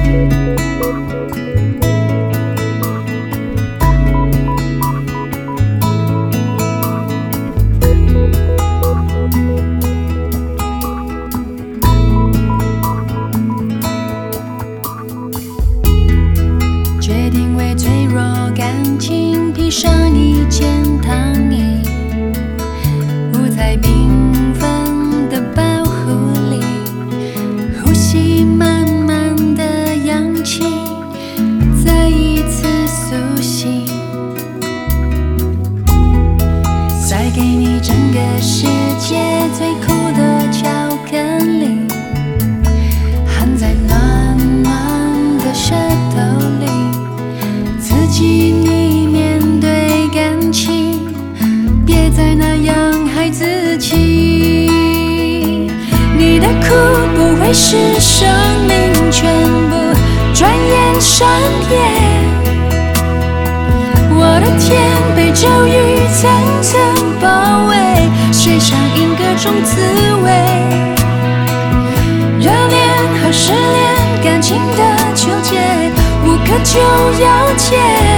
决定为脆弱感情披上一件糖衣，不再缤纷的保护里，呼吸满满的氧气，再一次苏醒，塞给你整个世界最苦的巧克力，含在暖暖的舌头里，刺激你面对感情，别再那样害自己。你的苦不会是生命全部，转眼闪电。我的天被咒语层层包围，水上映各种滋味，热恋和失恋，感情的纠结，无可救药解，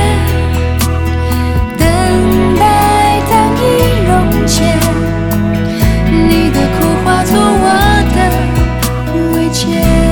等待糖衣溶解，你的苦化作我的慰藉。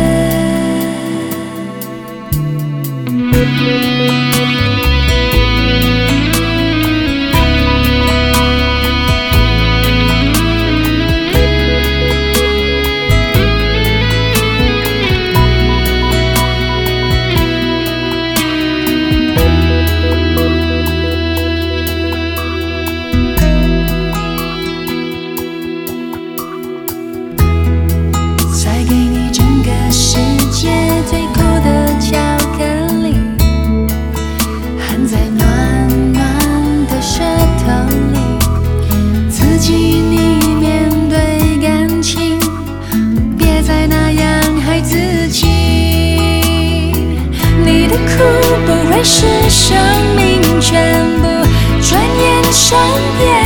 是生命全部，转眼闪电。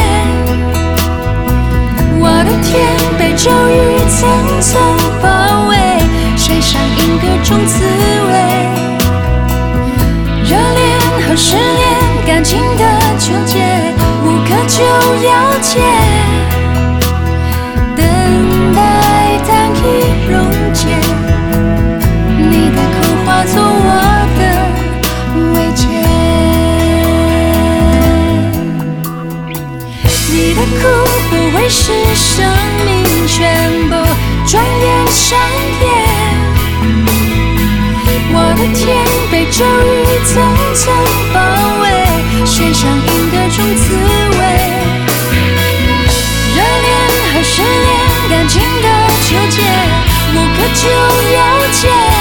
我的天被咒语层层包围，水上映各种滋味，热恋和失恋，感情的纠结，无可救药解，等待糖衣溶解，你的苦化作我的慰藉。你的苦不会是生命全部，转眼闪电。我的天被咒语层层包围，水上映各种滋味，热恋和失恋，感情的纠结，无可救药解。